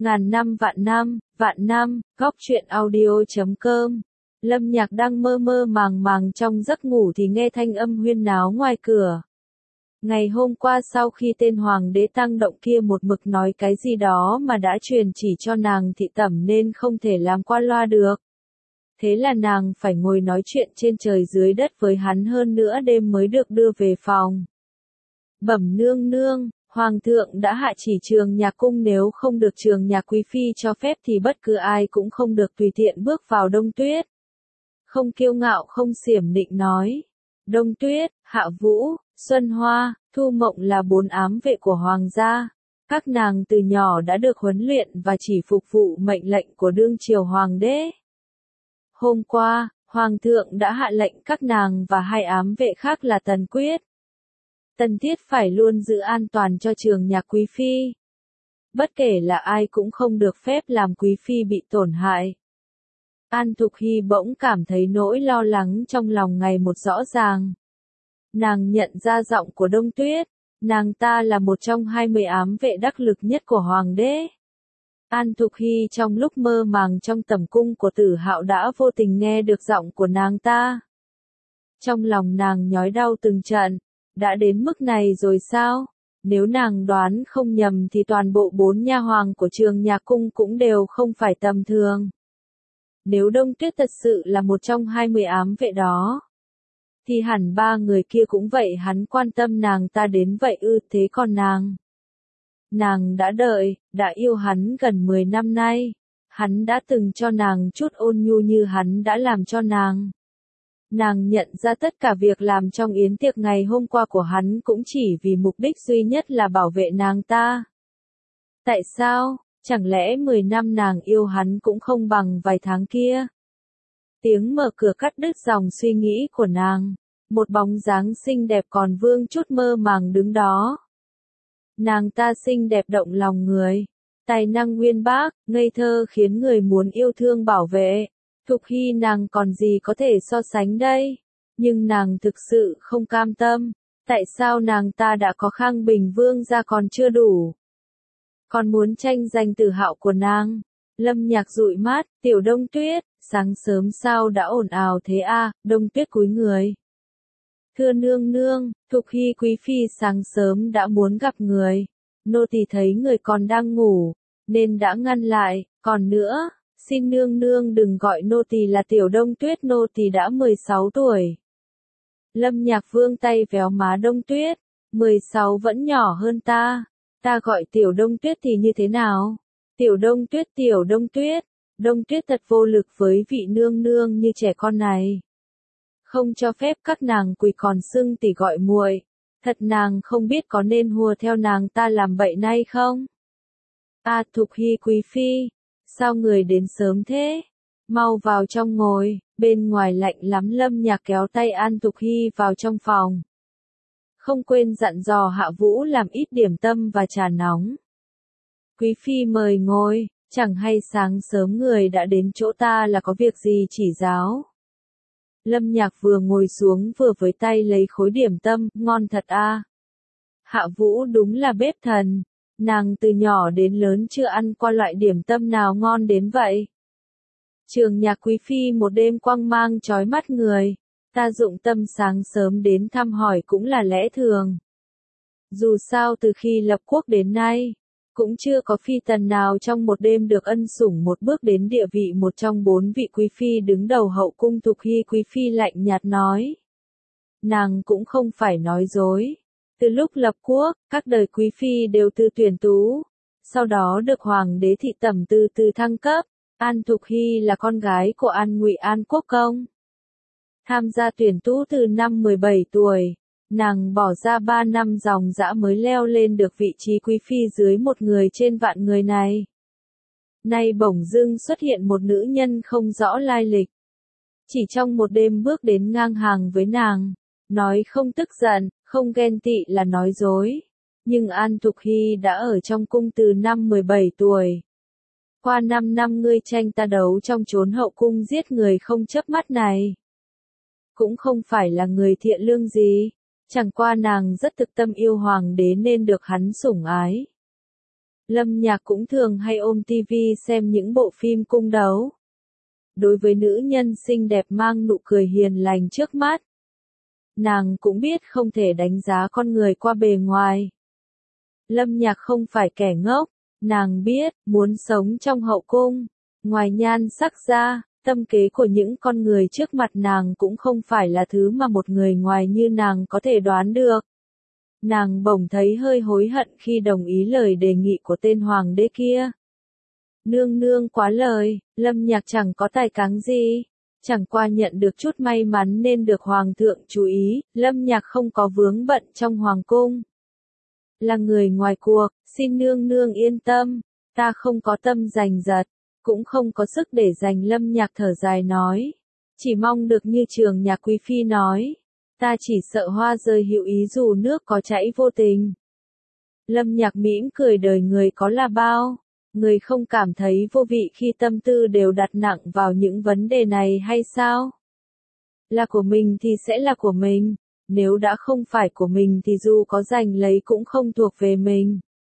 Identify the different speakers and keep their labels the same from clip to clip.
Speaker 1: Ngàn năm, vạn năm, góc truyện audio.com. Lâm Nhạc đang mơ mơ màng màng trong giấc ngủ thì nghe thanh âm huyên náo ngoài cửa. Ngày hôm qua sau khi tên hoàng đế tăng động kia một mực nói cái gì đó mà đã truyền chỉ cho nàng thị tẩm nên không thể làm qua loa được. Thế là nàng phải ngồi nói chuyện trên trời dưới đất với hắn hơn nữa đêm mới được đưa về phòng. Bẩm nương nương, Hoàng thượng đã hạ chỉ Trường Nhạc cung nếu không được Trường Nhạc quý phi cho phép thì bất cứ ai cũng không được tùy tiện bước vào Đông Tuyết. Không kiêu ngạo không xiểm nịnh nói. Đông Tuyết, Hạ Vũ, Xuân Hoa, Thu Mộng là 4 ám vệ của Hoàng gia. Các nàng từ nhỏ đã được huấn luyện và chỉ phục vụ mệnh lệnh của đương triều Hoàng đế. Hôm qua, Hoàng thượng đã hạ lệnh các nàng và 2 ám vệ khác là Tần Quyết, Tần Tiết phải luôn giữ an toàn cho Trường Nhạc quý phi. Bất kể là ai cũng không được phép làm quý phi bị tổn hại. An Thục Hy bỗng cảm thấy nỗi lo lắng trong lòng ngày một rõ ràng. Nàng nhận ra giọng của Đông Tuyết, nàng ta là một trong 20 ám vệ đắc lực nhất của Hoàng đế. An Thục Hy trong lúc mơ màng trong tẩm cung của Tử Hạo đã vô tình nghe được giọng của nàng ta. Trong lòng nàng nhói đau từng trận, đã đến mức này rồi sao? Nếu nàng đoán không nhầm thì toàn bộ 4 nha hoàng của Trường Nhạc cung cũng đều không phải tầm thường. Nếu Đông Tuyết thật sự là một trong 20 ám vệ đó, thì hẳn 3 người kia cũng vậy, hắn quan tâm nàng ta đến vậy ư? Thế còn nàng đã đợi, đã yêu hắn gần 10 năm nay. Hắn đã từng cho nàng chút ôn nhu như hắn đã làm cho nàng. Nàng nhận ra tất cả việc làm trong yến tiệc ngày hôm qua của hắn cũng chỉ vì mục đích duy nhất là bảo vệ nàng ta. Tại sao? Chẳng lẽ 10 năm nàng yêu hắn cũng không bằng vài tháng kia? Tiếng mở cửa cắt đứt dòng suy nghĩ của nàng. Một bóng dáng xinh đẹp còn vương chút mơ màng đứng đó. Nàng ta xinh đẹp động lòng người. Tài năng uyên bác, ngây thơ khiến người muốn yêu thương bảo vệ. Thục Hy nàng còn gì có thể so sánh đây? Nhưng nàng thực sự không cam tâm. Tại sao nàng ta đã có Khang Bình Vương ra còn chưa đủ? Còn muốn tranh giành Tử Hạo của nàng? Lâm Nhạc dụi mắt, tiểu Đông Tuyết, sáng sớm sao đã ồn ào thế à? Đông Tuyết cúi người. Thưa nương nương, Thục Hy quý phi sáng sớm đã muốn gặp người. Nô tỳ thấy người còn đang ngủ, nên đã ngăn lại, còn nữa, xin nương nương đừng gọi nô tỳ là tiểu Đông Tuyết, nô tỳ đã 16 tuổi. Lâm Nhạc vươn tay véo má Đông Tuyết, 16 vẫn nhỏ hơn ta gọi tiểu Đông Tuyết thì như thế nào? Tiểu Đông Tuyết, Đông Tuyết thật vô lực với vị nương nương như trẻ con này. Không cho phép các nàng quỳ còn xưng tỷ gọi muội. Thật nàng không biết có nên hùa theo nàng ta làm bậy nay không? À Thục Hy quý phi, sao người đến sớm thế? Mau vào trong ngồi, bên ngoài lạnh lắm. Lâm Nhạc kéo tay An Thục Hy vào trong phòng. Không quên dặn dò Hạ Vũ làm ít điểm tâm và trà nóng. Quý phi mời ngồi, chẳng hay sáng sớm người đã đến chỗ ta là có việc gì chỉ giáo. Lâm Nhạc vừa ngồi xuống vừa với tay lấy khối điểm tâm, ngon thật à. Hạ Vũ đúng là bếp thần, nàng từ nhỏ đến lớn chưa ăn qua loại điểm tâm nào ngon đến vậy. Trường Nhạc quý phi một đêm quang mang chói mắt người, ta dụng tâm sáng sớm đến thăm hỏi cũng là lẽ thường. Dù sao từ khi lập quốc đến nay, cũng chưa có phi tần nào trong một đêm được ân sủng một bước đến địa vị một trong 4 vị quý phi đứng đầu hậu cung. Thục Hy quý phi lạnh nhạt nói. Nàng cũng không phải nói dối. Từ lúc lập quốc, các đời quý phi đều từ tuyển tú, sau đó được hoàng đế thị tẩm từ từ thăng cấp. An Thục Hy là con gái của An Ngụy An Quốc công. Tham gia tuyển tú từ năm 17 tuổi. Nàng bỏ ra 3 năm dòng dã mới leo lên được vị trí quý phi dưới một người trên vạn người này. Nay bỗng dưng xuất hiện một nữ nhân không rõ lai lịch. Chỉ trong một đêm bước đến ngang hàng với nàng. Nói không tức giận, không ghen tị là nói dối. Nhưng An Thục Hy đã ở trong cung từ năm 17 tuổi. Qua 5 năm ngươi tranh ta đấu trong chốn hậu cung giết người không chớp mắt này. Cũng không phải là người thiện lương gì. Chẳng qua nàng rất thực tâm yêu hoàng đế nên được hắn sủng ái. Lâm Nhạc cũng thường hay ôm tivi xem những bộ phim cung đấu. Đối với nữ nhân xinh đẹp mang nụ cười hiền lành trước mắt, nàng cũng biết không thể đánh giá con người qua bề ngoài. Lâm Nhạc không phải kẻ ngốc, nàng biết, muốn sống trong hậu cung, ngoài nhan sắc ra, tâm kế của những con người trước mặt nàng cũng không phải là thứ mà một người ngoài như nàng có thể đoán được. Nàng bỗng thấy hơi hối hận khi đồng ý lời đề nghị của tên hoàng đế kia. Nương nương quá lời, Lâm Nhạc chẳng có tài cán gì, chẳng qua nhận được chút may mắn nên được hoàng thượng chú ý, Lâm Nhạc không có vướng bận trong hoàng cung. Là người ngoài cuộc, xin nương nương yên tâm, ta không có tâm giành giật, cũng không có sức để giành. Lâm Nhạc thở dài nói, chỉ mong được như Trường Nhạc quý phi nói, ta chỉ sợ hoa rơi hữu ý dù nước có chảy vô tình. Lâm Nhạc mỉm cười, đời người có là bao, người không cảm thấy vô vị khi tâm tư đều đặt nặng vào những vấn đề này hay sao? Là của mình thì sẽ là của mình, nếu đã không phải của mình thì dù có giành lấy cũng không thuộc về mình.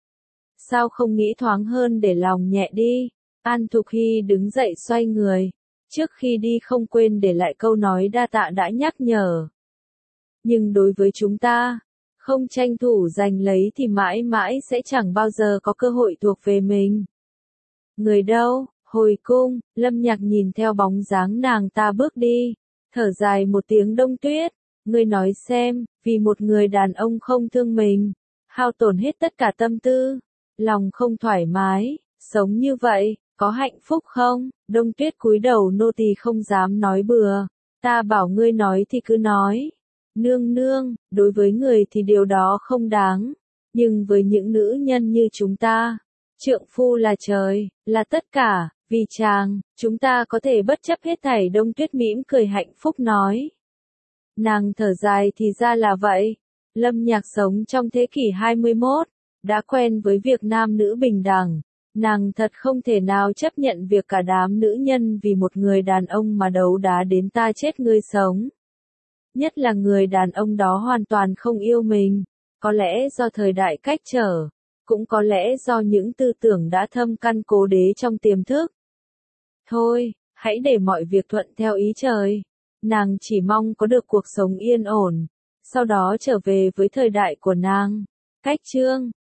Speaker 1: Sao không nghĩ thoáng hơn để lòng nhẹ đi? An Thục Hy đứng dậy xoay người, trước khi đi không quên để lại câu nói đa tạ đã nhắc nhở. Nhưng đối với chúng ta, không tranh thủ giành lấy thì mãi mãi sẽ chẳng bao giờ có cơ hội thuộc về mình. Người đâu? Hồi cung. Lâm Nhạc nhìn theo bóng dáng nàng ta bước đi, thở dài một tiếng. Đông Tuyết, ngươi nói xem, vì một người đàn ông không thương mình, hao tổn hết tất cả tâm tư, lòng không thoải mái, sống như vậy, có hạnh phúc không? Đông Tuyết cúi đầu, nô tỳ không dám nói bừa, ta bảo ngươi nói thì cứ nói. Nương nương, đối với người thì điều đó không đáng, nhưng với những nữ nhân như chúng ta, trượng phu là trời, là tất cả, vì chàng, chúng ta có thể bất chấp hết thảy. Đông Tuyết mỉm cười hạnh phúc nói. Nàng thở dài, thì ra là vậy. Lâm Nhạc sống trong thế kỷ 21, đã quen với việc nam nữ bình đẳng. Nàng thật không thể nào chấp nhận việc cả đám nữ nhân vì một người đàn ông mà đấu đá đến ta chết ngươi sống. Nhất là người đàn ông đó hoàn toàn không yêu mình, có lẽ do thời đại cách trở, cũng có lẽ do những tư tưởng đã thâm căn cố đế trong tiềm thức. Thôi, hãy để mọi việc thuận theo ý trời. Nàng chỉ mong có được cuộc sống yên ổn, sau đó trở về với thời đại của nàng. Cách chương